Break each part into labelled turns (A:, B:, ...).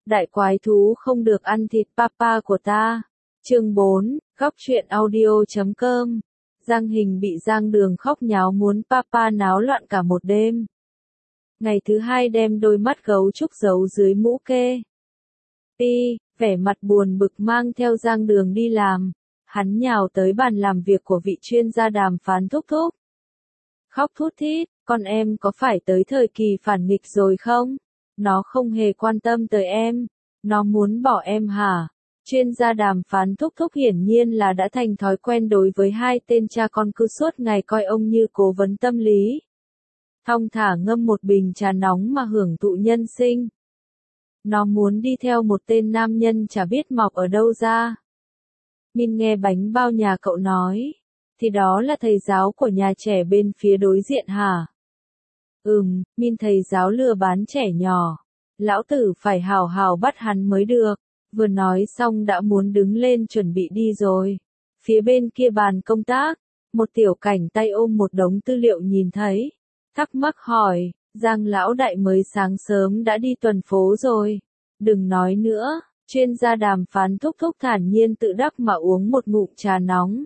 A: Đại quái thú không được ăn thịt papa của ta. Chương 4, góc truyện audio.com. Giang Hình bị Giang Đường khóc nháo muốn papa náo loạn cả một đêm. Ngày thứ hai đem đôi mắt gấu trúc giấu dưới mũ kê. Vẻ mặt buồn bực mang theo Giang Đường đi làm. Hắn nhào tới bàn làm việc của vị chuyên gia đàm phán thúc thúc. Khóc thút thít, con em có phải tới thời kỳ phản nghịch rồi không? Nó không hề quan tâm tới em. Nó muốn bỏ em hả? Chuyên gia đàm phán thúc thúc hiển nhiên là đã thành thói quen đối với hai tên cha con cứ suốt ngày coi ông như cố vấn tâm lý. Thong thả ngâm một bình trà nóng mà hưởng thụ nhân sinh. Nó muốn đi theo một tên nam nhân chả biết mọc ở đâu ra. Min nghe bánh bao nhà cậu nói. Thì đó là thầy giáo của nhà trẻ bên phía đối diện hả? Min thầy giáo lừa bán trẻ nhỏ. Lão tử phải hào hào bắt hắn mới được. Vừa nói xong đã muốn đứng lên chuẩn bị đi rồi. Phía bên kia bàn công tác, một tiểu cảnh tay ôm một đống tư liệu nhìn thấy. Thắc mắc hỏi, Giang lão đại mới sáng sớm đã đi tuần phố rồi. Đừng nói nữa, chuyên gia đàm phán thúc thúc thản nhiên tự đắc mà uống một ngụm trà nóng.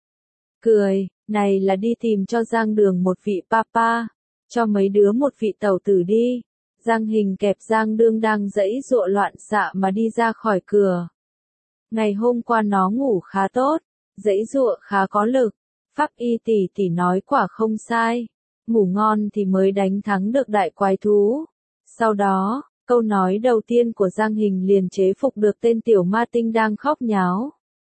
A: Cười, này là đi tìm cho Giang Đường một vị papa, cho mấy đứa một vị tẩu tử đi. Giang Hình kẹp Giang Đương đang giãy giụa loạn xạ mà đi ra khỏi cửa. Ngày hôm qua nó ngủ khá tốt, giãy giụa khá có lực. Pháp y tỷ nói quả không sai. Ngủ ngon thì mới đánh thắng được đại quái thú. Sau đó, câu nói đầu tiên của Giang Hình liền chế phục được tên tiểu ma tinh đang khóc nháo.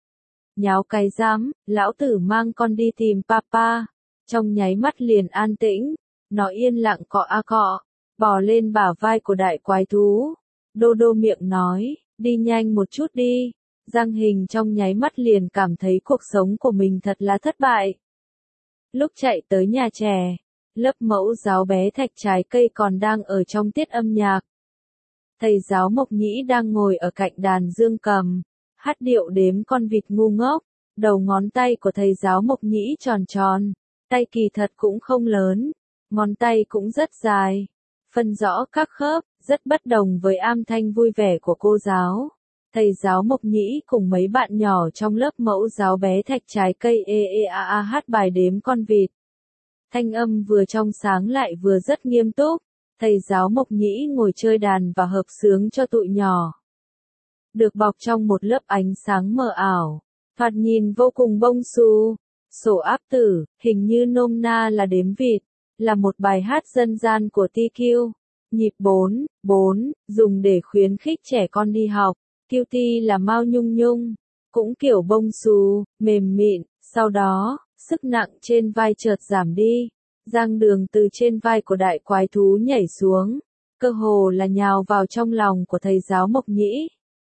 A: Nháo cái dám, lão tử mang con đi tìm papa. Trong nháy mắt liền an tĩnh, nó yên lặng cọ a cọ, bò lên bả vai của đại quái thú. Đô đô miệng nói, đi nhanh một chút đi. Giang Hình trong nháy mắt liền cảm thấy cuộc sống của mình thật là thất bại. Lúc chạy tới nhà trẻ, lớp mẫu giáo bé Thạch Trái Cây còn đang ở trong tiết âm nhạc. Thầy giáo Mộc Nhĩ đang ngồi ở cạnh đàn dương cầm, hát điệu đếm con vịt ngu ngốc. Đầu ngón tay của thầy giáo Mộc Nhĩ tròn tròn, tay kỳ thật cũng không lớn, ngón tay cũng rất dài, phân rõ các khớp, rất bất đồng với âm thanh vui vẻ của cô giáo. Thầy giáo Mộc Nhĩ cùng mấy bạn nhỏ trong lớp mẫu giáo bé Thạch Trái Cây hát bài đếm con vịt. Thanh âm vừa trong sáng lại vừa rất nghiêm túc. Thầy giáo Mộc Nhĩ ngồi chơi đàn và hợp xướng cho tụi nhỏ. Được bọc trong một lớp ánh sáng mờ ảo, thoạt nhìn vô cùng bông xù. Sổ áp tử, hình như nôm na là đếm vịt, là một bài hát dân gian của TQ. Nhịp 4/4, dùng để khuyến khích trẻ con đi học. QT là Mao Nhung Nhung, cũng kiểu bông xù, mềm mịn. Sau đó, sức nặng trên vai chợt giảm đi. Giang Đường từ trên vai của đại quái thú nhảy xuống, cơ hồ là nhào vào trong lòng của thầy giáo Mộc Nhĩ.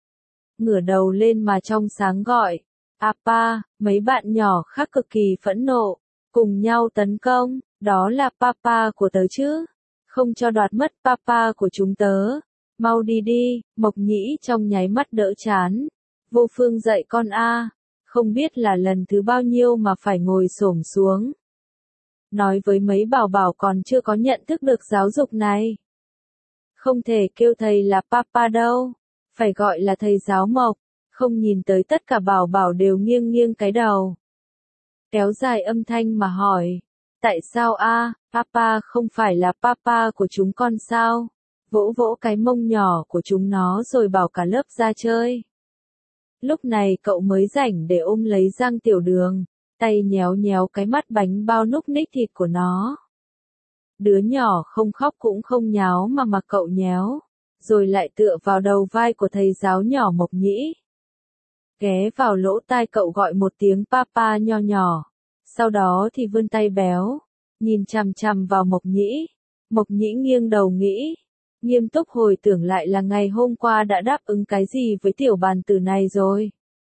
A: Ngửa đầu lên mà trong sáng gọi, "Apa!" Mấy bạn nhỏ khác cực kỳ phẫn nộ, cùng nhau tấn công, "Đó là papa của tớ chứ, không cho đoạt mất papa của chúng tớ, mau đi đi." Mộc Nhĩ trong nháy mắt đỡ chán, "Vô Phương dạy con a, không biết là lần thứ bao nhiêu mà phải ngồi xổm xuống. Nói với mấy bảo bảo còn chưa có nhận thức được giáo dục này. Không thể kêu thầy là papa đâu, phải gọi là thầy giáo Mộc." Không nhìn tới tất cả bảo bảo đều nghiêng nghiêng cái đầu. Kéo dài âm thanh mà hỏi, "Tại sao a, papa không phải là papa của chúng con sao?" Vỗ vỗ cái mông nhỏ của chúng nó rồi bảo cả lớp ra chơi. Lúc này cậu mới rảnh để ôm lấy Giang Tiểu Đường, tay nhéo nhéo cái mắt bánh bao núc ních thịt của nó. Đứa nhỏ không khóc cũng không nháo mà cậu nhéo, rồi lại tựa vào đầu vai của thầy giáo nhỏ Mộc Nhĩ. Ghé vào lỗ tai cậu gọi một tiếng papa nho nhỏ, sau đó thì vươn tay béo, nhìn chằm chằm vào Mộc Nhĩ. Mộc Nhĩ nghiêng đầu nghĩ, nghiêm túc hồi tưởng lại là ngày hôm qua đã đáp ứng cái gì với tiểu bàn tử này rồi.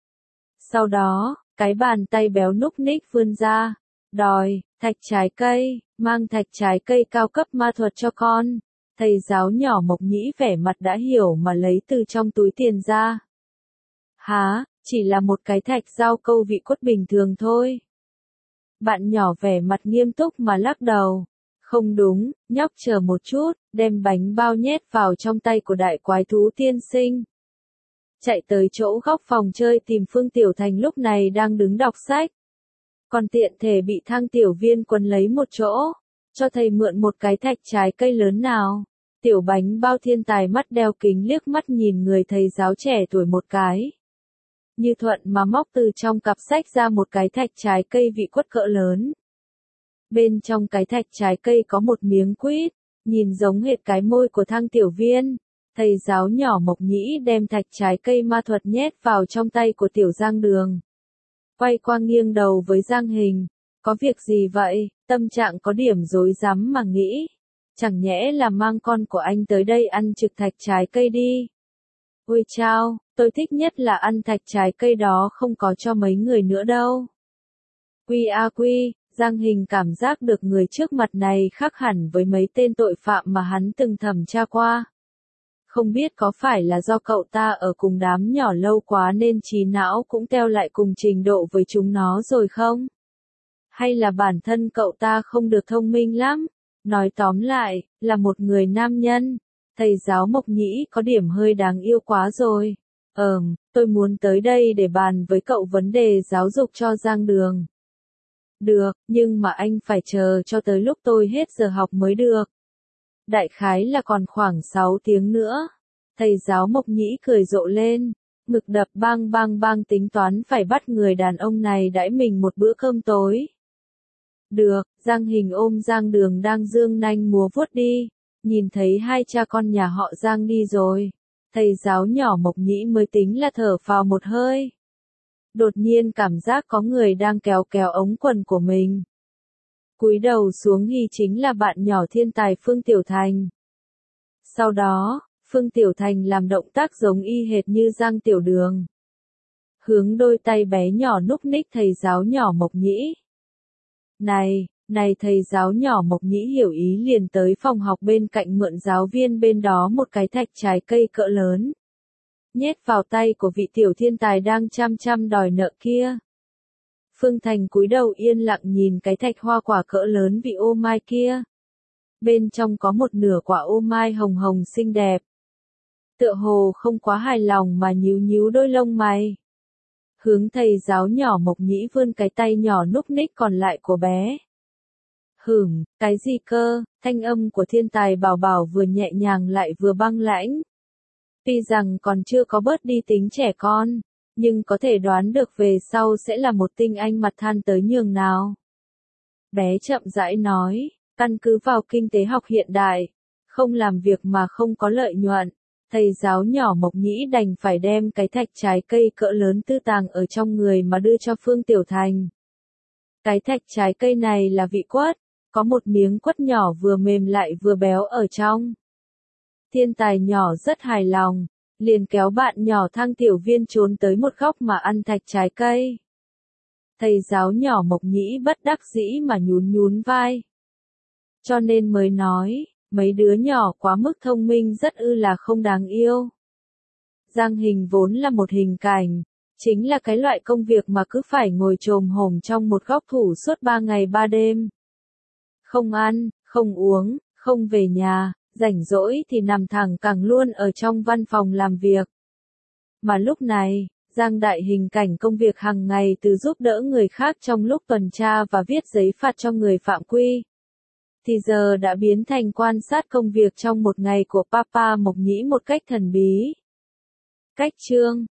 A: Sau đó, cái bàn tay béo núc ních vươn ra, đòi, "Thạch Trái Cây, mang thạch trái cây cao cấp ma thuật cho con." Thầy giáo nhỏ Mộc Nhĩ vẻ mặt đã hiểu mà lấy từ trong túi tiền ra. "Hả, chỉ là một cái thạch rau câu vị quất bình thường thôi." Bạn nhỏ vẻ mặt nghiêm túc mà lắc đầu. "Không đúng, nhóc chờ một chút, đem bánh bao nhét vào trong tay của đại quái thú tiên sinh. Chạy tới chỗ góc phòng chơi tìm Phương Tiểu Thành lúc này đang đứng đọc sách. Còn tiện thể bị Thang Tiểu Viên quấn lấy một chỗ, cho thầy mượn một cái thạch trái cây lớn nào. Tiểu bánh bao thiên tài mắt đeo kính liếc mắt nhìn người thầy giáo trẻ tuổi một cái. Như thuận mà móc từ trong cặp sách ra một cái thạch trái cây vị quất cỡ lớn. Bên trong cái thạch trái cây có một miếng quýt, nhìn giống hệt cái môi của Thang Tiểu Viên. Thầy giáo nhỏ Mộc Nhĩ đem thạch trái cây ma thuật nhét vào trong tay của Tiểu Giang Đường. Quay qua nghiêng đầu với Giang Hình, có việc gì vậy? Tâm trạng có điểm rối rắm mà nghĩ. Chẳng nhẽ là mang con của anh tới đây ăn trực thạch trái cây đi. Ôi chao, tôi thích nhất là ăn thạch trái cây đó không có cho mấy người nữa đâu. Quy a quy, Giang Hình cảm giác được người trước mặt này khác hẳn với mấy tên tội phạm mà hắn từng thẩm tra qua. Không biết có phải là do cậu ta ở cùng đám nhỏ lâu quá nên trí não cũng teo lại cùng trình độ với chúng nó rồi không? Hay là bản thân cậu ta không được thông minh lắm? Nói tóm lại, là một người nam nhân. Thầy giáo Mộc Nhĩ có điểm hơi đáng yêu quá rồi. Tôi muốn tới đây để bàn với cậu vấn đề giáo dục cho Giang Đường. Được, nhưng mà anh phải chờ cho tới lúc tôi hết giờ học mới được. Đại khái là còn khoảng 6 tiếng nữa. Thầy giáo Mộc Nhĩ cười rộ lên, ngực đập bang bang bang tính toán phải bắt người đàn ông này đãi mình một bữa cơm tối. Được, Giang Hình ôm Giang Đường đang dương nanh múa vuốt đi, nhìn thấy hai cha con nhà họ Giang đi rồi. Thầy giáo nhỏ Mộc Nhĩ mới tính là thở phào một hơi. Đột nhiên cảm giác có người đang kéo kéo ống quần của mình. Cúi đầu xuống ghi chính là bạn nhỏ thiên tài Phương Tiểu Thành. Sau đó, Phương Tiểu Thành làm động tác giống y hệt như Giang Tiểu Đường. Hướng đôi tay bé nhỏ núc ních thầy giáo nhỏ Mộc Nhĩ. Này thầy giáo nhỏ Mộc Nhĩ hiểu ý liền tới phòng học bên cạnh mượn giáo viên bên đó một cái thạch trái cây cỡ lớn. Nhét vào tay của vị tiểu thiên tài đang chăm chăm đòi nợ kia. Phương Thành cúi đầu yên lặng nhìn cái thạch hoa quả cỡ lớn vị ô mai kia. Bên trong có một nửa quả ô mai hồng hồng xinh đẹp. Tựa hồ không quá hài lòng mà nhíu nhíu đôi lông mày. Hướng thầy giáo nhỏ Mộc Nhĩ vươn cái tay nhỏ núc ních còn lại của bé. Cái gì cơ? Thanh âm của thiên tài bảo bảo vừa nhẹ nhàng lại vừa băng lãnh. Tuy rằng còn chưa có bớt đi tính trẻ con, nhưng có thể đoán được về sau sẽ là một tinh anh mặt than tới nhường nào. Bé chậm rãi nói, căn cứ vào kinh tế học hiện đại, không làm việc mà không có lợi nhuận. Thầy giáo nhỏ Mộc Nhĩ đành phải đem cái thạch trái cây cỡ lớn tư tàng ở trong người mà đưa cho Phương Tiểu Thành. Cái thạch trái cây này là vị quất, có một miếng quất nhỏ vừa mềm lại vừa béo ở trong. Thiên tài nhỏ rất hài lòng, liền kéo bạn nhỏ Thang Tiểu Viên trốn tới một góc mà ăn thạch trái cây. Thầy giáo nhỏ Mộc Nhĩ bất đắc dĩ mà nhún nhún vai. Cho nên mới nói, mấy đứa nhỏ quá mức thông minh rất là không đáng yêu. Giang Hình vốn là một hình cảnh, chính là cái loại công việc mà cứ phải ngồi chồm hổm trong một góc thủ suốt 3 ngày 3 đêm. Không ăn, không uống, không về nhà, rảnh rỗi thì nằm thẳng cẳng luôn ở trong văn phòng làm việc. Mà lúc này, Giang Đại hình cảnh công việc hàng ngày từ giúp đỡ người khác trong lúc tuần tra và viết giấy phạt cho người phạm quy, thì giờ đã biến thành quan sát công việc trong một ngày của Papa Mộc Nhĩ một cách thần bí. Cách chương